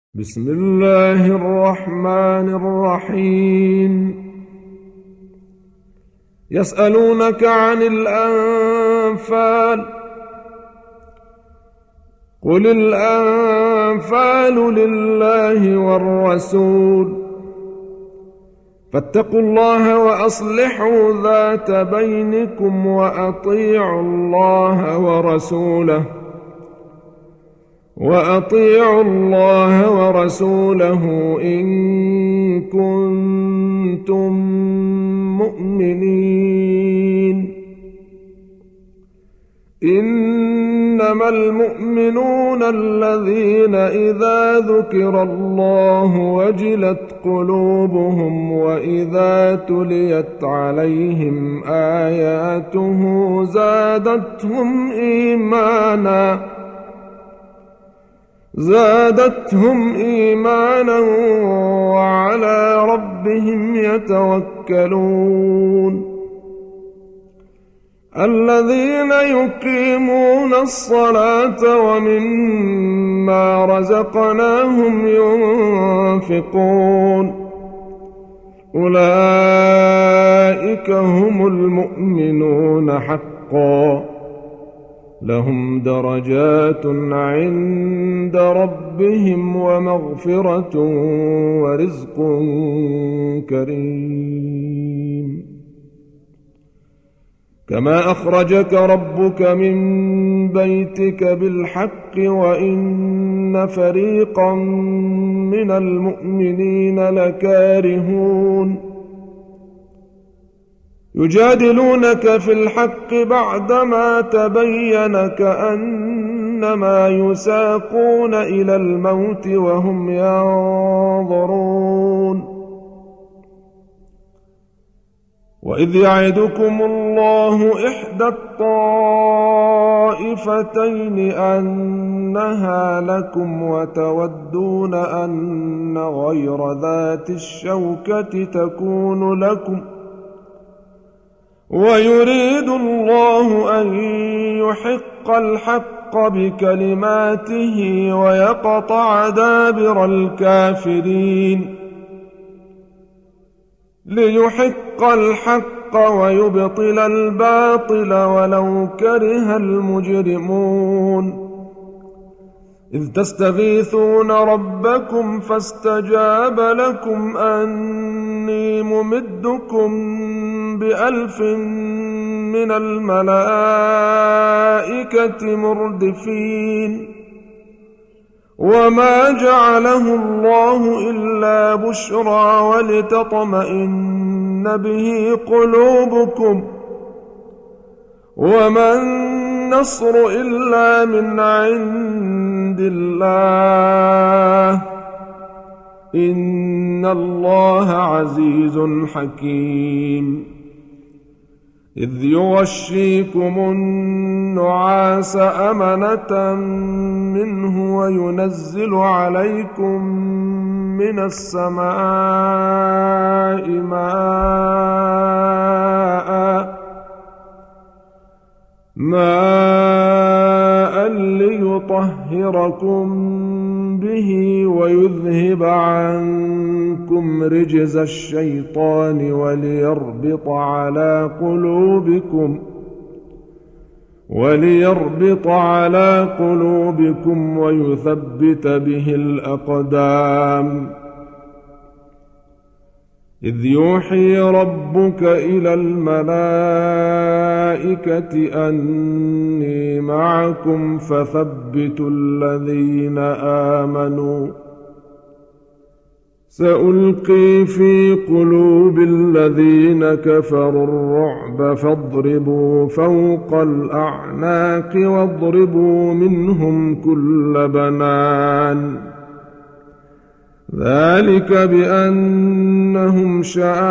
بسم الله الرحمن الرحيم. يسألونك عن الأنفال، قل الأنفال لله والرسول، فاتقوا الله وأصلحوا ذات بينكم وأطيعوا الله ورسوله إن كنتم مؤمنين. إنما المؤمنون الذين إذا ذكر الله وجلت قلوبهم وإذا تليت عليهم آياته زادتهم إيمانا وعلى ربهم يتوكلون. الذين يقيمون الصلاة ومما رزقناهم ينفقون، أولئك هم المؤمنون حقا، لهم درجات عند ربهم ومغفرة ورزق كريم. كما أخرجك ربك من بيتك بالحق وإن فريقا من المؤمنين لكارهون. يجادلونك في الحق بعدما تبين كأنما يساقون إلى الموت وهم ينظرون. وإذ يعدكم الله إحدى الطائفتين أنها لكم وتودون أن غير ذات الشوكة تكون لكم، ويريد الله أن يحق الحق بكلماته ويقطع دابر الكافرين، ليحق الحق ويبطل الباطل ولو كره المجرمون. إذ تستغيثون ربكم فاستجاب لكم أني ممدكم ب1000 من الملائكة مردفين. وما جعله الله إلا بشرى ولتطمئن به قلوبكم، وما النصر إلا من عند الله، إن الله عزيز حكيم. إذ يغشيكم النعاس أمنة منه وينزل عليكم من السماء ماء ليطهركم به ويذهب عنكم رجز الشيطان وليربط على قلوبكم ويثبت به الأقدام. إذ يوحي ربك إلى الملائكة أني معكم فثبتوا الذين آمنوا، سألقي في قلوب الذين كفروا الرعب فاضربوا فوق الأعناق واضربوا منهم كل بنان. ذلك بأنهم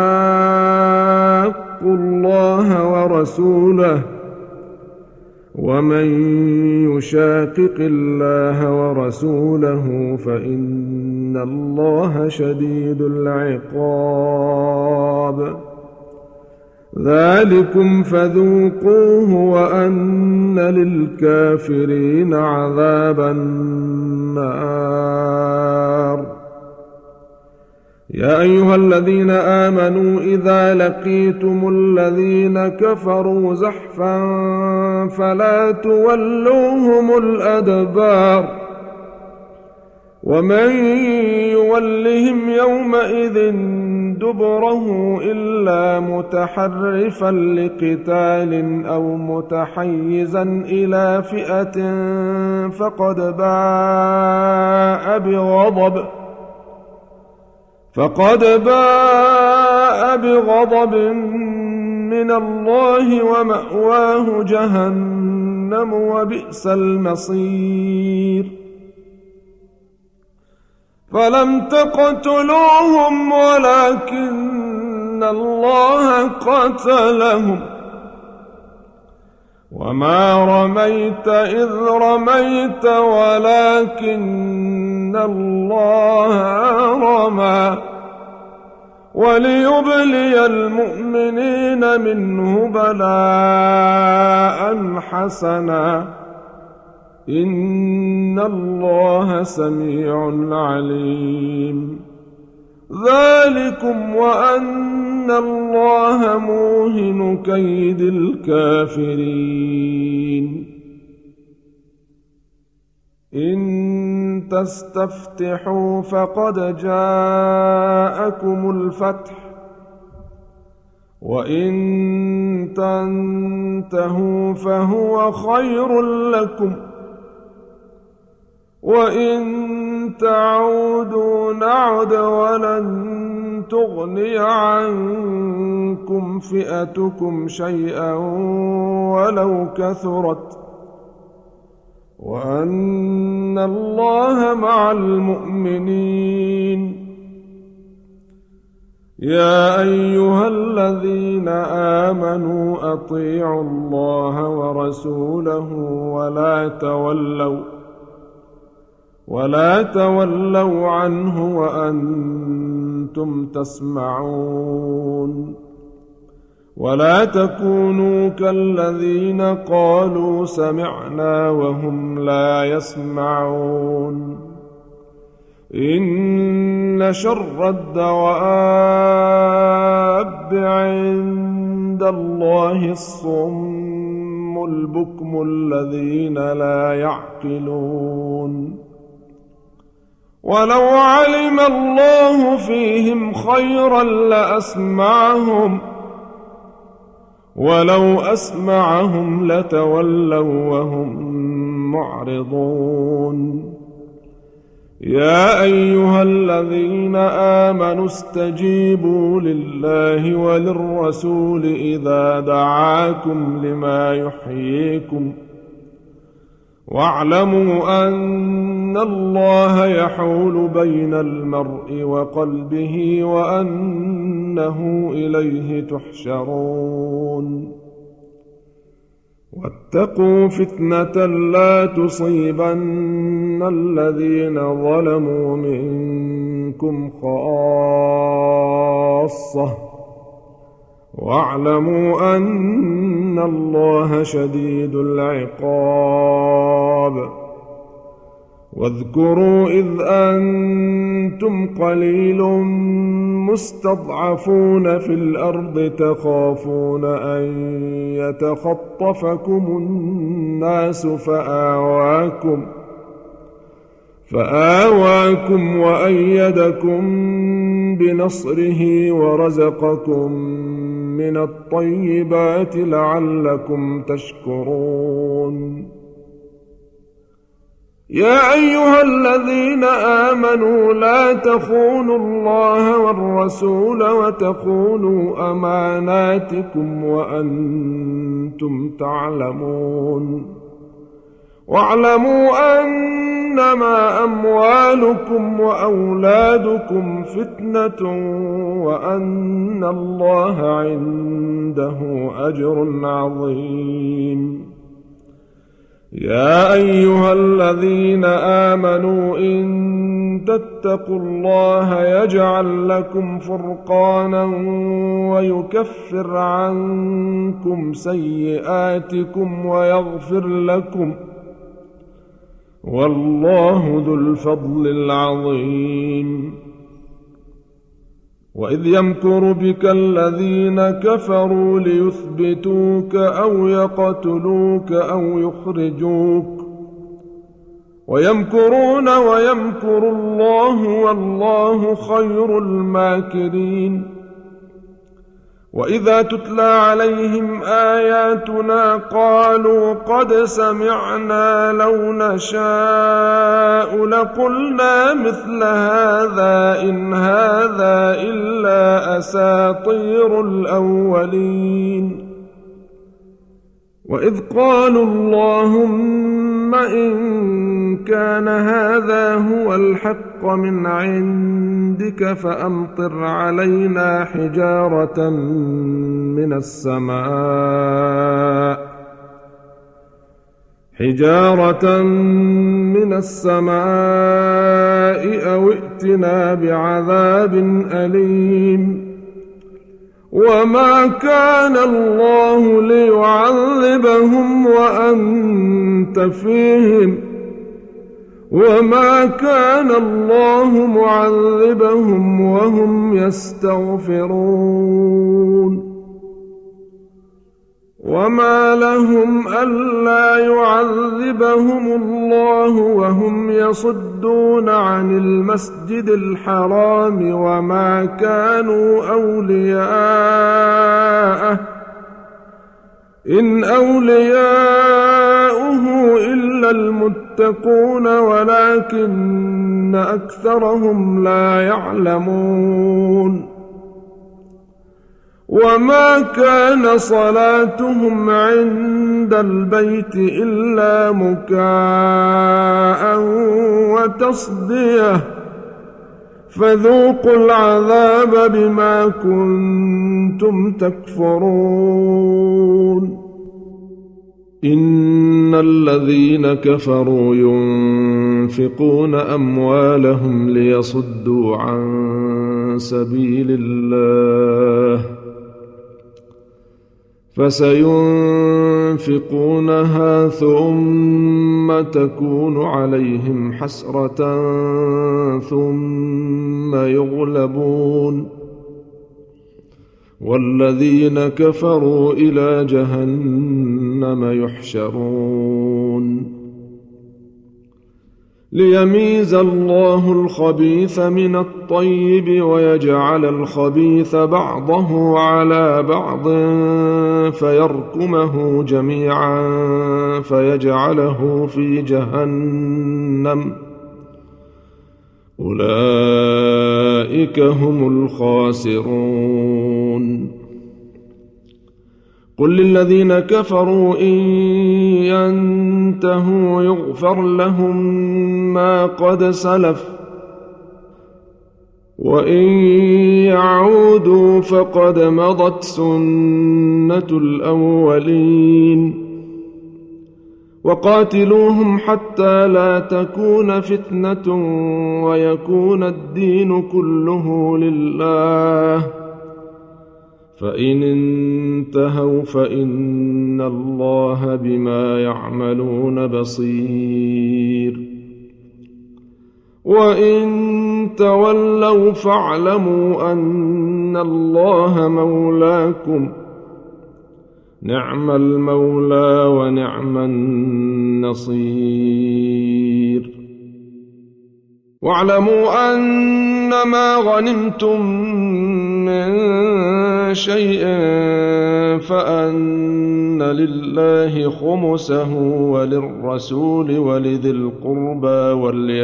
شاقوا الله ورسوله، ومن يشاقق الله ورسوله فإن الله شديد العقاب. ذلكم فذوقوه وأن للكافرين عذاب النار. يا أيها الذين آمنوا إذا لقيتم الذين كفروا زحفا فلا تولوهم الأدبار ومن يولهم يومئذ دبره إلا متحرفا لقتال أو متحيزا إلى فئة فقد باء بغضب من الله ومأواه جهنم وبئس المصير فلم تقتلوهم ولكن الله قتلهم وما رميت إذ رميت ولكن الله رمى وليبلي المؤمنين منه بلاء حسنا إن الله سميع عليم ذلكم وأن الله موهن كيد الكافرين إن تستفتحوا فقد جاءكم الفتح وإن تنتهوا فهو خير لكم وإن تعودوا نعد ولن تغني عنكم فئتكم شيئا ولو كثرت وأن الله مع المؤمنين يا أيها الذين آمنوا أطيعوا الله ورسوله ولا تولوا عنه وأنتم تسمعون ولا تكونوا كالذين قالوا سمعنا وهم لا يسمعون إن شر الدواب عند الله الصم البكم الذين لا يعقلون ولو علم الله فيهم خيرا لأسمعهم ولو أسمعهم لتولوا وهم معرضون يا أيها الذين آمنوا استجيبوا لله وللرسول إذا دعاكم لما يحييكم واعلموا أن الله يحول بين المرء وقلبه وأنه إليه تحشرون واتقوا فتنة لا تصيبن الذين ظلموا منكم خاصة واعلموا أن الله شديد العقاب واذكروا إذ أنتم قليل مستضعفون في الأرض تخافون أن يتخطفكم الناس فآواكم وأيدكم بنصره ورزقكم من الطيبات لعلكم تشكرون يا أيها الذين آمنوا لا تخونوا الله والرسول وتخونوا أماناتكم وأنتم تعلمون واعلموا أنما أموالكم وأولادكم فتنة وأن الله عنده أجر عظيم يا أيها الذين آمنوا إن تتقوا الله يجعل لكم فرقانا ويكفر عنكم سيئاتكم ويغفر لكم والله ذو الفضل العظيم وإذ يمكر بك الذين كفروا ليثبتوك أو يقتلوك أو يخرجوك ويمكرون ويمكر الله والله خير الماكرين. وإذا تتلى عليهم آياتنا قالوا قد سمعنا لو نشاء لقلنا مثل هذا إن هذا إلا أساطير الأولين. وإذ قالوا اللهم إن كان هذا هو الحق من عندك فأمطر علينا حجارة من السماء أو ائتنا بعذاب أليم. وما كان الله ليعذبهم وأنت فيهم وما كان الله معذبهم وهم يستغفرون. وما لهم ألا يعذبهم الله وهم يصدون عن المسجد الحرام وما كانوا أولياءه إن أولياؤه إلا المتقون ولكن أكثرهم لا يعلمون. وما كان صلاتهم عند البيت إلا مكاء وتصدية فذوقوا العذاب بما كنتم تكفرون. إن الذين كفروا ينفقون أموالهم ليصدوا عن سبيل الله فسينفقونها ثم تكون عليهم حسرة ثم يغلبون والذين كفروا إلى جهنم يحشرون. ليميز الله الخبيث من الطيب ويجعل الخبيث بعضه على بعض فيركمه جميعا فيجعله في جهنم أولئك هم الخاسرون. قل للذين كفروا إن ينتهوا يغفر لهم ما قد سلف وإن يعودوا فقد مضت سنة الأولين. وقاتلوهم حتى لا تكون فتنة ويكون الدين كله لله فإن انتهوا فإن الله بما يعملون بصير. وإن تولوا فاعلموا أن الله مولاكم نعم المولى ونعم النصير. واعلموا أنما غنمتم من شيء فأن لله خمسه وللرسول ولذي القربى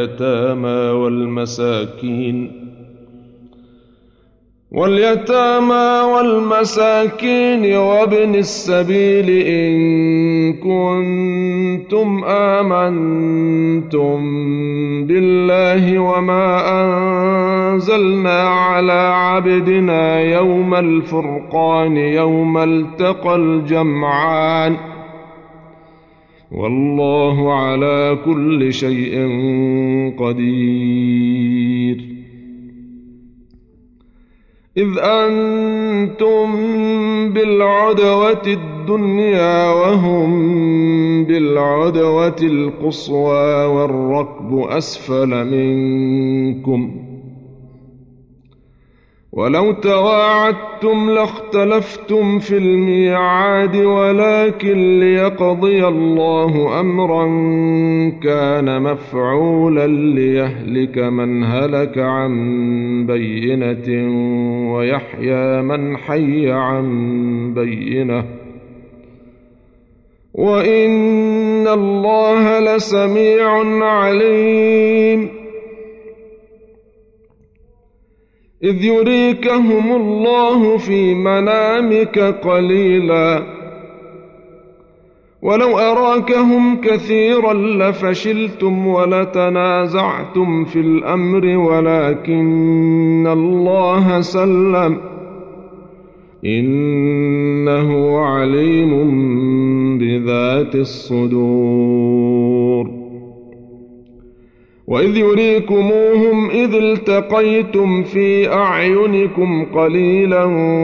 واليتامى والمساكين وابن السبيل إن كنتم آمنتم بالله وما أنزلنا على عبدنا يوم الفرقان يوم التقى الجمعان والله على كل شيء قدير. إذ أنتم بالعدوة الدنيا وهم بالعدوة القصوى والركب أسفل منكم ولو تواعدتم لاختلفتم في الميعاد ولكن ليقضي الله أمرا كان مفعولا ليهلك من هلك عن بينة ويحيى من حي عن بينة وإن الله لسميع عليم. إذ يريكهم الله في منامك قليلا ولو أراكهم كثيرا لفشلتم ولتنازعتم في الأمر ولكن الله سلم إنه عليم بذات الصدور. وإذ يريكموهم إذ التقيتم في أعينكم قليلا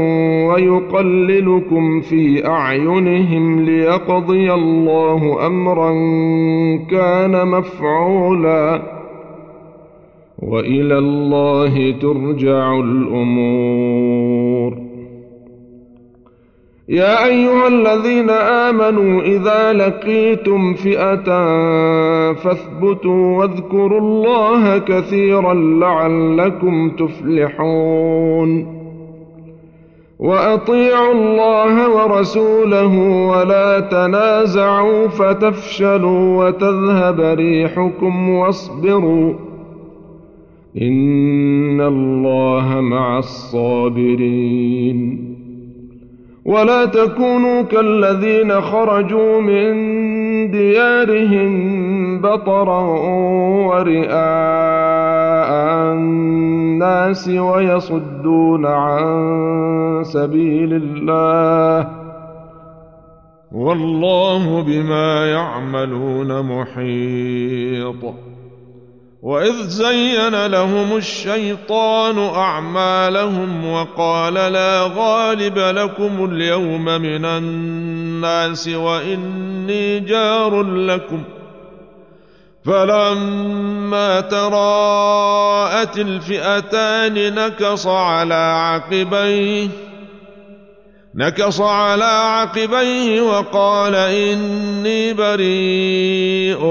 ويقللكم في أعينهم ليقضي الله أمرا كان مفعولا وإلى الله ترجع الأمور. يا أيها الذين آمنوا إذا لقيتم فئة فاثبتوا واذكروا الله كثيرا لعلكم تفلحون. وأطيعوا الله ورسوله ولا تنازعوا فتفشلوا وتذهب ريحكم واصبروا إن الله مع الصابرين. ولا تكونوا كالذين خرجوا من ديارهم بطرا ورئاء الناس ويصدون عن سبيل الله والله بما يعملون محيط. وإذ زين لهم الشيطان أعمالهم وقال لا غالب لكم اليوم من الناس وإني جار لكم فلما تراءت الفئتان نكص على عقبيه وقال إني بريء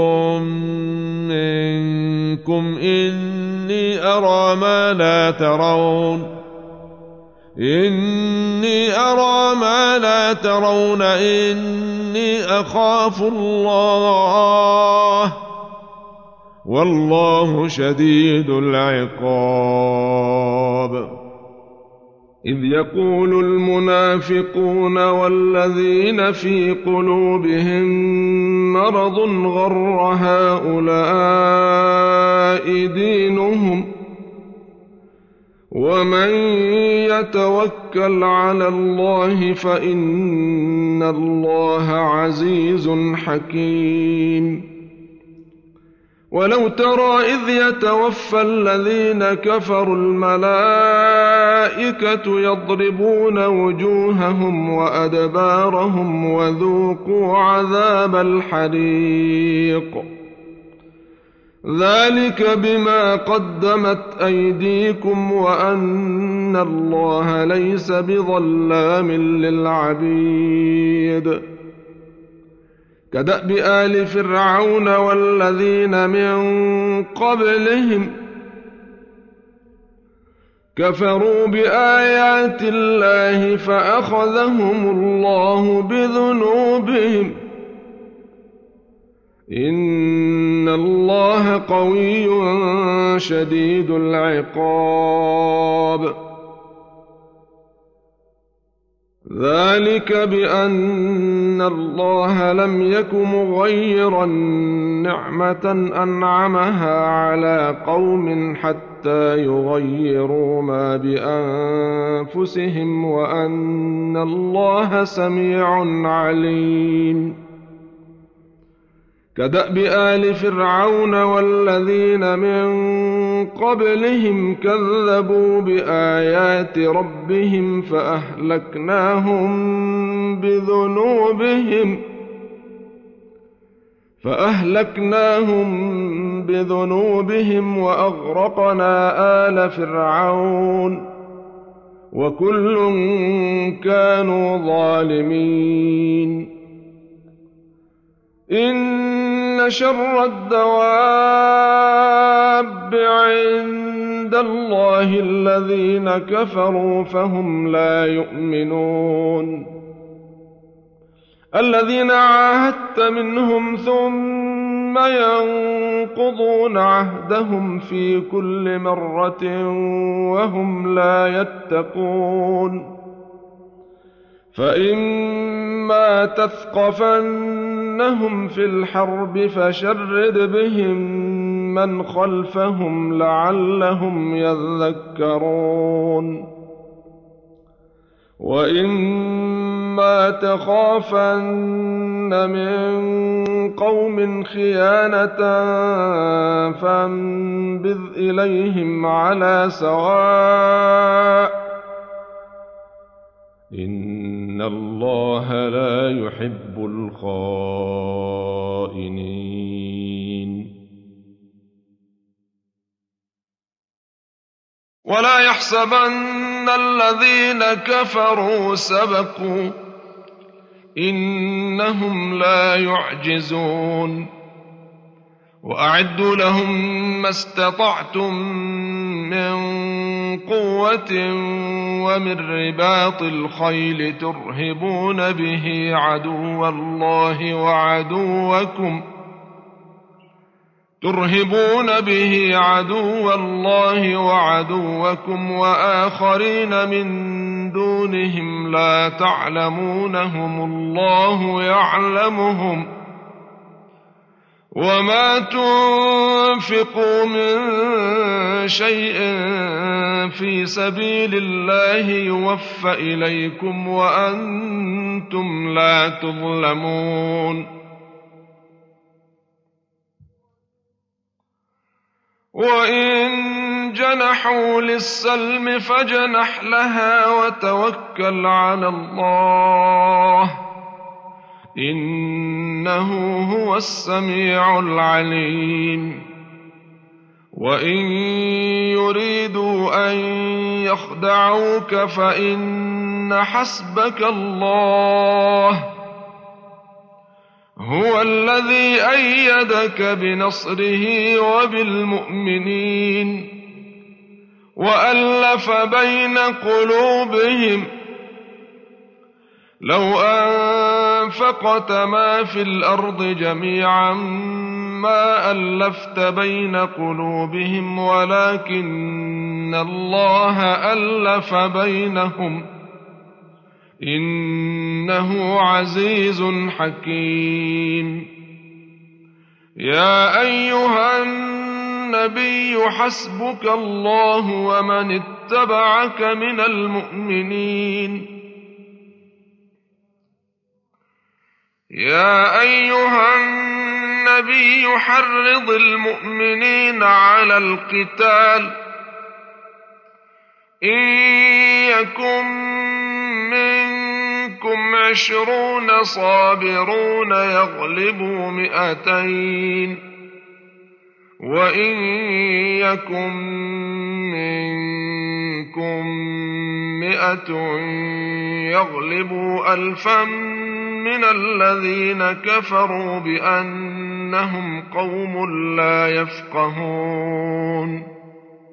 منكم إني أرى ما لا ترون إني أخاف الله والله شديد العقاب. إذ يقول المنافقون والذين في قلوبهم مرض غر هؤلاء دينهم ومن يتوكل على الله فإن الله عزيز حكيم. ولو ترى إذ يتوفى الذين كفروا الملائكة يضربون وجوههم وأدبارهم وذوقوا عذاب الحريق ذلك بما قدمت أيديكم وأن الله ليس بظلام للعبيد. كدأب آل فرعون والذين من قبلهم كفروا بآيات الله فأخذهم الله بذنوبهم إن الله قوي شديد العقاب. ذلك بأن الله لم يك مغيرا نعمة أنعمها على قوم حتى يغيروا ما بأنفسهم وأن الله سميع عليم. كدأب آل فرعون والذين من قبلهم كذبوا بآيات ربهم فأهلكناهم بذنوبهم وأغرقنا آل فرعون وكل كانوا ظالمين. إن شر الدواب عند الله الذين كفروا فهم لا يؤمنون. الذين عاهدت منهم ثم ينقضون عهدهم في كل مرة وهم لا يتقون. فإما تثقفنهم في الحرب فشرد بهم من خلفهم لعلهم يذكرون. وإما تخافن من قوم خيانة فانبذ إليهم على سواء إن الله لا يحب الخائنين. ولا يحسبن الذين كفروا سبقوا إنهم لا يعجزون. وأعدوا لهم ما استطعتم من قوة ومن رباط الخيل ترهبون به عدو الله وعدوكم وآخرين من دونهم لا تعلمونهم الله يعلمهم. وما تنفقوا من شيء في سبيل الله يوفى إليكم وأنتم لا تظلمون. وإن جنحوا للسلم فاجنح لها وتوكل على الله إنه هو السميع العليم. وإن يريدوا أن يخدعوك فإن حسبك الله هو الذي أيدك بنصره وبالمؤمنين وألف بين قلوبهم لو أنفقت ما في الأرض جميعا ما ألفت بين قلوبهم ولكن الله ألف بينهم إنه عزيز حكيم. يا أيها النبي حسبك الله ومن اتبعك من المؤمنين. يا أيها النبي حرض المؤمنين على القتال إن يكن منكم 20 صابرون يغلبوا 200 وإن يكن منكم 100 يغلبوا 1000 من الذين كفروا بأنهم قوم لا يفقهون.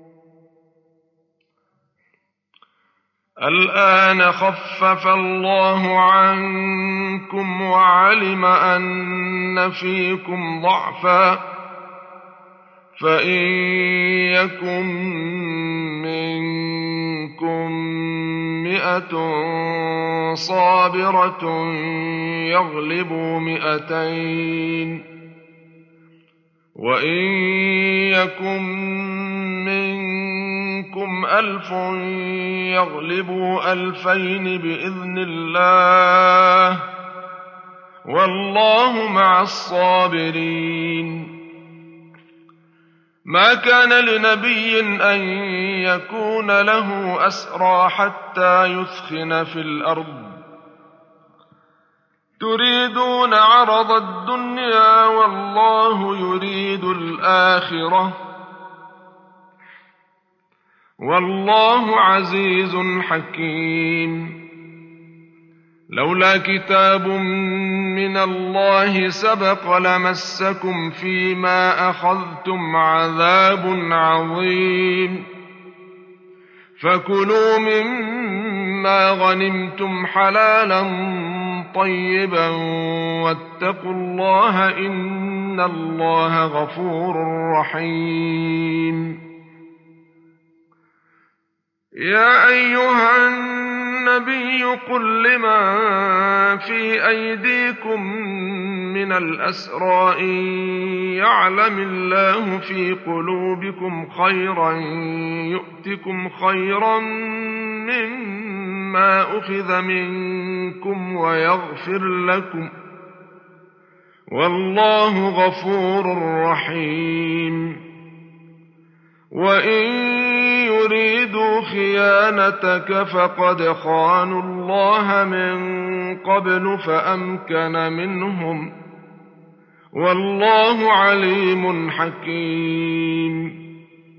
الآن خفف الله عنكم وعلم أن فيكم ضعفا فإن يكن منكم 100 صابرة يغلبوا 200 وإن يكن منكم 1000 يغلبوا 2000 بإذن الله والله مع الصابرين. ما كان لنبي أن يكون له أسرى حتى يثخن في الأرض تريدون عرض الدنيا والله يريد الآخرة والله عزيز حكيم. لولا كتاب من الله سبق لمسكم فيما أخذتم عذاب عظيم. فكلوا مما غنمتم حلالا طيبا واتقوا الله إن الله غفور رحيم. يا أيها النبي قل لمن في أيديكم من الأسرى إن يعلم الله في قلوبكم خيرا يؤتكم خيرا مما أخذ منكم ويغفر لكم والله غفور رحيم. وإن يريدوا خيانتك فقد خانوا الله من قبل فأمكن منهم والله عليم حكيم.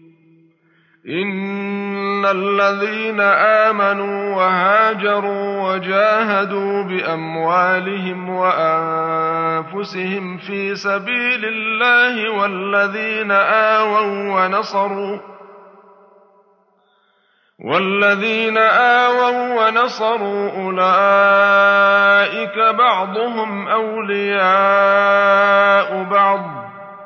إن الذين آمنوا وهاجروا وجاهدوا بأموالهم وأنفسهم في سبيل الله والذين آووا ونصروا أولئك بعضهم أولياء بعض.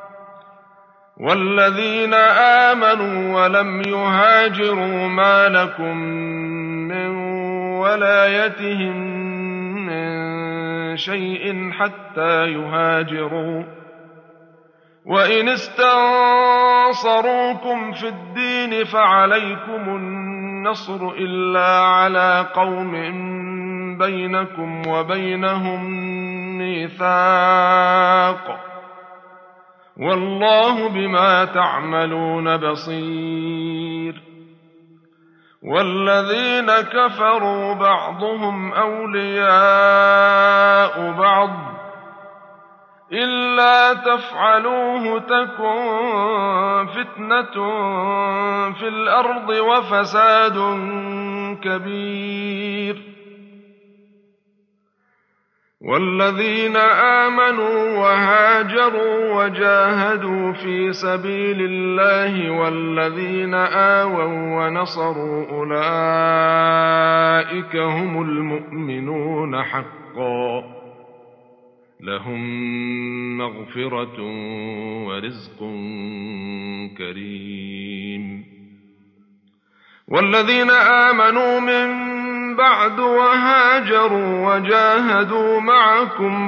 والذين آمنوا ولم يهاجروا ما لكم من ولايتهم من شيء حتى يهاجروا. وإن استنصروكم في الدين فعليكم النصر إلا على قوم بينكم وبينهم ميثاق والله بما تعملون بصير. والذين كفروا بعضهم أولياء بعض إلا تفعلوه تكن فتنة في الأرض وفساد كبير. والذين آمنوا وهاجروا وجاهدوا في سبيل الله والذين آووا ونصروا أولئك هم المؤمنون حقا لهم مغفرة ورزق كريم. والذين آمنوا من بعد وهاجروا وجاهدوا معكم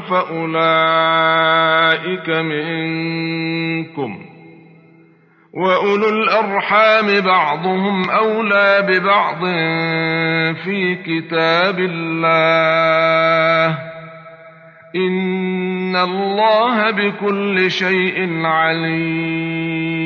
فأولئك منكم وأولو الأرحام بعضهم أولى ببعض في كتاب الله إن الله بكل شيء عليم.